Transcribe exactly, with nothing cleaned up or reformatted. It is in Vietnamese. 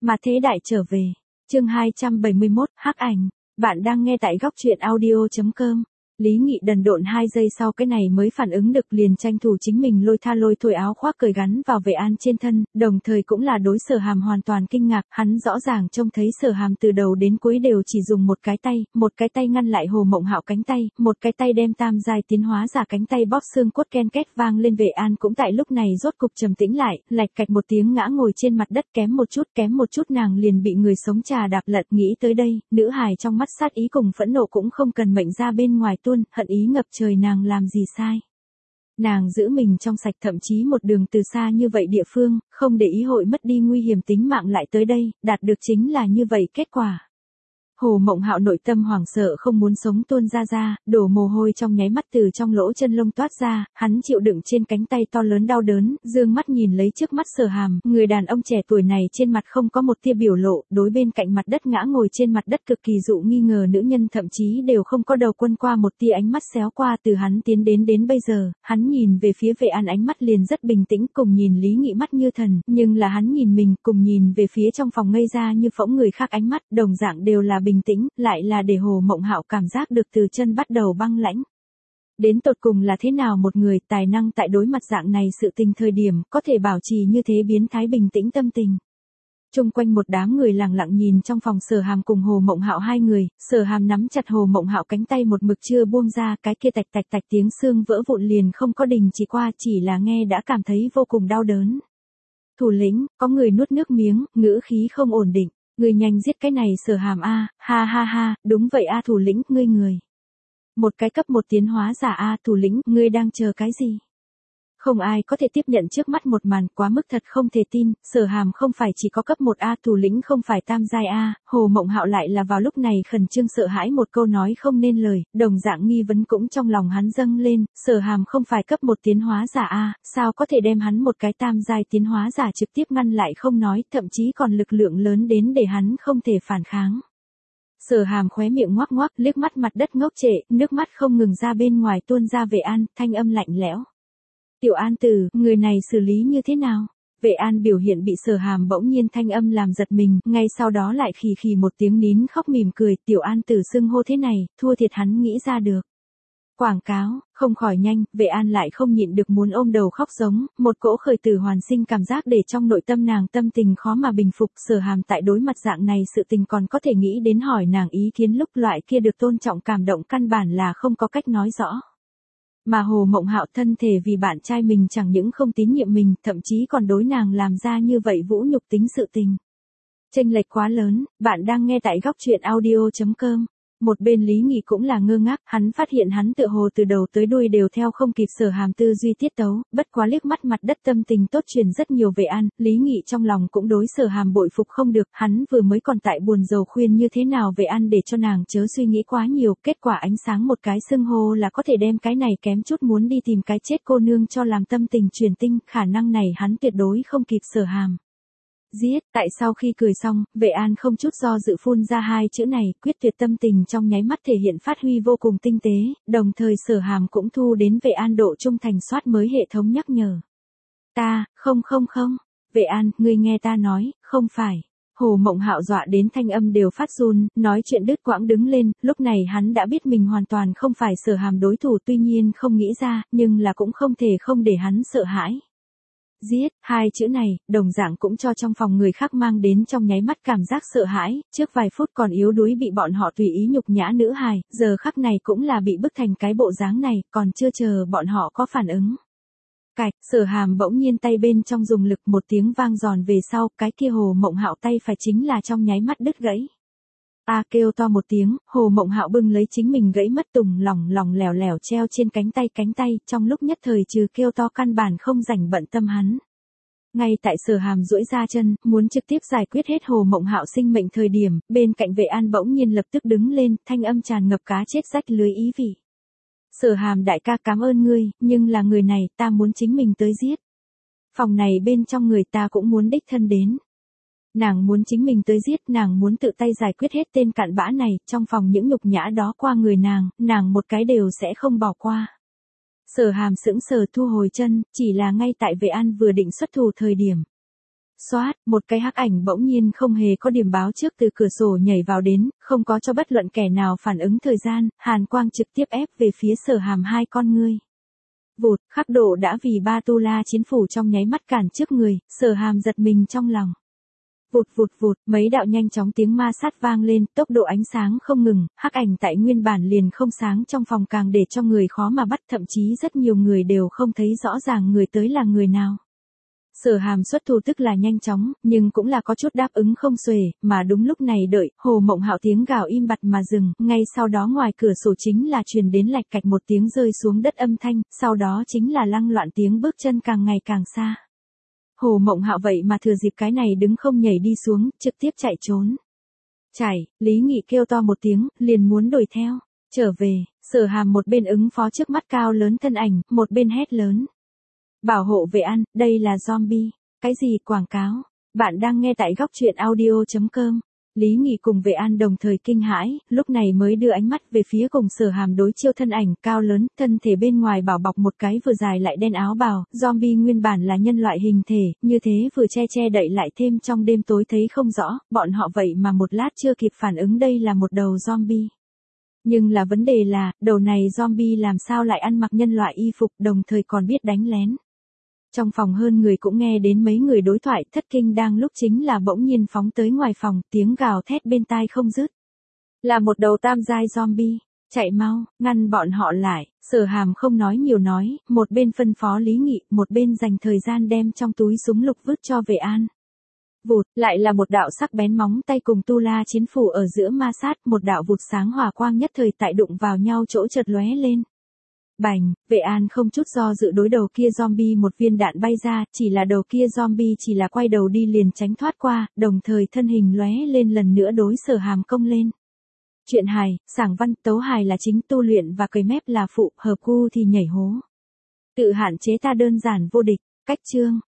Mà thế đại trở về. Chương hai trăm bảy mươi mốt, hắc ảnh. Bạn đang nghe tại góc truyện audio chấm com. Lý Nghị đần độn hai giây sau cái này mới phản ứng được, liền tranh thủ chính mình lôi tha lôi thôi áo khoác cởi gắn vào vệ an trên thân, đồng thời cũng là đối Sở Hàm hoàn toàn kinh ngạc, hắn rõ ràng trông thấy Sở Hàm từ đầu đến cuối đều chỉ dùng một cái tay, một cái tay ngăn lại Hồ Mộng Hạo cánh tay, một cái tay đem tam giai tiến hóa giả cánh tay bóp xương cốt ken két vang lên. Vệ an cũng tại lúc này rốt cục trầm tĩnh lại, lạch cạch một tiếng ngã ngồi trên mặt đất, kém một chút kém một chút nàng liền bị người sống trà đạp lật. Nghĩ tới đây, nữ hài trong mắt sát ý cùng phẫn nộ cũng không cần mệnh ra bên ngoài tuôn, hận ý ngập trời. Nàng làm gì sai? Nàng giữ mình trong sạch, thậm chí một đường từ xa như vậy địa phương, không để ý hội mất đi nguy hiểm tính mạng lại tới đây, đạt được chính là như vậy kết quả. Hồ Mộng Hạo nội tâm hoảng sợ không muốn sống tuôn ra ra, đổ mồ hôi trong nháy mắt từ trong lỗ chân lông toát ra, hắn chịu đựng trên cánh tay to lớn đau đớn, dương mắt nhìn lấy trước mắt Sở Hàm, người đàn ông trẻ tuổi này trên mặt không có một tia biểu lộ, đối bên cạnh mặt đất ngã ngồi trên mặt đất cực kỳ dụ nghi ngờ nữ nhân thậm chí đều không có đầu quân qua một tia ánh mắt xéo qua. Từ hắn tiến đến đến bây giờ, hắn nhìn về phía Vệ An ánh mắt liền rất bình tĩnh, cùng nhìn Lý Nghị mắt như thần, nhưng là hắn nhìn mình, cùng nhìn về phía trong phòng ngây ra như phỗng người khác ánh mắt, đồng dạng đều là bình tĩnh, lại là để Hồ Mộng Hạo cảm giác được từ chân bắt đầu băng lãnh. Đến tột cùng là thế nào một người tài năng tại đối mặt dạng này sự tình thời điểm, có thể bảo trì như thế biến thái bình tĩnh tâm tình. Trung quanh một đám người lặng lặng nhìn trong phòng Sở Hàm cùng Hồ Mộng Hạo hai người, Sở Hàm nắm chặt Hồ Mộng Hạo cánh tay một mực chưa buông ra, cái kia tạch tạch tạch tiếng xương vỡ vụn liền không có đình chỉ qua, chỉ là nghe đã cảm thấy vô cùng đau đớn. Thủ lĩnh, có người nuốt nước miếng, ngữ khí không ổn định. Người nhanh giết cái này Sở Hàm a, ha ha ha, đúng vậy a thủ lĩnh, ngươi người. Một cái cấp một tiến hóa giả a thủ lĩnh, ngươi đang chờ cái gì? Không ai có thể tiếp nhận trước mắt một màn, quá mức thật không thể tin, Sở Hàm không phải chỉ có cấp một a, thủ lĩnh không phải tam giai a, Hồ Mộng Hạo lại là vào lúc này khẩn trương sợ hãi một câu nói không nên lời, đồng dạng nghi vấn cũng trong lòng hắn dâng lên, Sở Hàm không phải cấp một tiến hóa giả a, sao có thể đem hắn một cái tam giai tiến hóa giả trực tiếp ngăn lại không nói, thậm chí còn lực lượng lớn đến để hắn không thể phản kháng. Sở Hàm khóe miệng ngoác ngoác, liếc mắt mặt đất ngốc trệ, nước mắt không ngừng ra bên ngoài tuôn ra. Vệ An, thanh âm lạnh lẽo. Tiểu An Tử, người này xử lý như thế nào? Vệ An biểu hiện bị Sở Hàm bỗng nhiên thanh âm làm giật mình, ngay sau đó lại khì khì một tiếng nín khóc mỉm cười, Tiểu An Tử xưng hô thế này, thua thiệt hắn nghĩ ra được. Quảng cáo, không khỏi nhanh, Vệ An lại không nhịn được muốn ôm đầu khóc giống, một cỗ khởi tử hoàn sinh cảm giác để trong nội tâm nàng tâm tình khó mà bình phục. Sở Hàm tại đối mặt dạng này sự tình còn có thể nghĩ đến hỏi nàng ý kiến, lúc loại kia được tôn trọng cảm động căn bản là không có cách nói rõ. Mà Hồ Mộng Hạo thân thể vì bạn trai mình chẳng những không tín nhiệm mình, thậm chí còn đối nàng làm ra như vậy vũ nhục tính sự tình. Chênh lệch quá lớn. Bạn đang nghe tại góc truyện audio chấm com. Một bên Lý Nghị cũng là ngơ ngác, hắn phát hiện hắn tựa hồ từ đầu tới đuôi đều theo không kịp Sở Hàm tư duy tiết tấu, bất quá liếc mắt mặt đất tâm tình tốt truyền rất nhiều. Vệ An, Lý Nghị trong lòng cũng đối Sở Hàm bội phục không được, hắn vừa mới còn tại buồn rầu khuyên như thế nào Vệ An để cho nàng chớ suy nghĩ quá nhiều, kết quả ánh sáng một cái xưng hô là có thể đem cái này kém chút muốn đi tìm cái chết cô nương cho làm tâm tình truyền tinh, khả năng này hắn tuyệt đối không kịp Sở Hàm. Giết, tại sau khi cười xong, Vệ An không chút do dự phun ra hai chữ này, quyết tuyệt tâm tình trong nháy mắt thể hiện phát huy vô cùng tinh tế, đồng thời Sở Hàm cũng thu đến Vệ An độ trung thành soát mới hệ thống nhắc nhở. Ta, không không không, Vệ An, ngươi nghe ta nói, không phải. Hồ Mộng Hạo dọa đến thanh âm đều phát run, nói chuyện đứt quãng đứng lên, lúc này hắn đã biết mình hoàn toàn không phải Sở Hàm đối thủ, tuy nhiên không nghĩ ra, nhưng là cũng không thể không để hắn sợ hãi. Giết, hai chữ này, đồng dạng cũng cho trong phòng người khác mang đến trong nháy mắt cảm giác sợ hãi, trước vài phút còn yếu đuối bị bọn họ tùy ý nhục nhã nữ hài, giờ khắc này cũng là bị bức thành cái bộ dáng này, còn chưa chờ bọn họ có phản ứng. Cạch, Sở Hàm bỗng nhiên tay bên trong dùng lực, một tiếng vang giòn về sau, cái kia Hồ Mộng Hạo tay phải chính là trong nháy mắt đứt gãy. A à, kêu to một tiếng, Hồ Mộng Hạo bưng lấy chính mình gãy mất tùng lỏng lỏng lẻo lẻo treo trên cánh tay cánh tay, trong lúc nhất thời trừ kêu to căn bản không rảnh bận tâm hắn. Ngay tại Sở Hàm duỗi ra chân, muốn trực tiếp giải quyết hết Hồ Mộng Hạo sinh mệnh thời điểm, bên cạnh Vệ An bỗng nhiên lập tức đứng lên, thanh âm tràn ngập cá chết rách lưới ý vị. Sở Hàm đại ca cảm ơn ngươi, nhưng là người này ta muốn chính mình tới giết. Phòng này bên trong người ta cũng muốn đích thân đến. Nàng muốn chính mình tới giết, nàng muốn tự tay giải quyết hết tên cặn bã này, trong phòng những nhục nhã đó qua người nàng, nàng một cái đều sẽ không bỏ qua. Sở Hàm sững sờ thu hồi chân, chỉ là ngay tại Vệ An vừa định xuất thủ thời điểm. Xoát, một cái hắc ảnh bỗng nhiên không hề có điểm báo trước từ cửa sổ nhảy vào đến, không có cho bất luận kẻ nào phản ứng thời gian, hàn quang trực tiếp ép về phía Sở Hàm hai con ngươi. Vụt, khắc độ đã vì ba tu la chiến phủ trong nháy mắt cản trước người, Sở Hàm giật mình trong lòng. Vụt vụt vụt, mấy đạo nhanh chóng tiếng ma sát vang lên, tốc độ ánh sáng không ngừng, hắc ảnh tại nguyên bản liền không sáng trong phòng càng để cho người khó mà bắt, thậm chí rất nhiều người đều không thấy rõ ràng người tới là người nào. Sở Hàm xuất thủ tức là nhanh chóng, nhưng cũng là có chút đáp ứng không xuể, mà đúng lúc này đợi, Hồ Mộng Hạo tiếng gào im bặt mà dừng, ngay sau đó ngoài cửa sổ chính là truyền đến lạch cạch một tiếng rơi xuống đất âm thanh, sau đó chính là lăng loạn tiếng bước chân càng ngày càng xa. Hồ Mộng Hạo vậy mà thừa dịp cái này đứng không nhảy đi xuống, trực tiếp chạy trốn. Chạy, Lý Nghị kêu to một tiếng, liền muốn đuổi theo, trở về, Sở Hàm một bên ứng phó trước mắt cao lớn thân ảnh, một bên hét lớn. Bảo hộ vệ an, đây là zombie. Cái gì quảng cáo? Bạn đang nghe tại góc truyện audio chấm com. Lý Nghị cùng vệ an đồng thời kinh hãi, lúc này mới đưa ánh mắt về phía cùng Sở Hàm đối chiêu thân ảnh cao lớn, thân thể bên ngoài bảo bọc một cái vừa dài lại đen áo bào, zombie nguyên bản là nhân loại hình thể, như thế vừa che che đậy lại thêm trong đêm tối thấy không rõ, bọn họ vậy mà một lát chưa kịp phản ứng đây là một đầu zombie. Nhưng là vấn đề là, đầu này zombie làm sao lại ăn mặc nhân loại y phục đồng thời còn biết đánh lén. Trong phòng hơn người cũng nghe đến mấy người đối thoại, thất kinh đang lúc chính là bỗng nhiên phóng tới ngoài phòng, tiếng gào thét bên tai không dứt. Là một đầu tam giai zombie, chạy mau, ngăn bọn họ lại, Sở Hàm không nói nhiều nói, một bên phân phó Lý Nghị, một bên dành thời gian đem trong túi súng lục vứt cho vệ an. Vụt, lại là một đạo sắc bén móng tay cùng tu la chiến phủ ở giữa ma sát, một đạo vụt sáng hỏa quang nhất thời tại đụng vào nhau chỗ chợt lóe lên. Bành, vệ an không chút do dự đối đầu kia zombie một viên đạn bay ra, chỉ là đầu kia zombie chỉ là quay đầu đi liền tránh thoát qua, đồng thời thân hình lóe lên lần nữa đối Sở Hàm công lên. Chuyện hài, sảng văn, tấu hài là chính, tu luyện và cười mép là phụ, hợp gu thì nhảy hố. Tự hạn chế ta đơn giản vô địch, cách chương.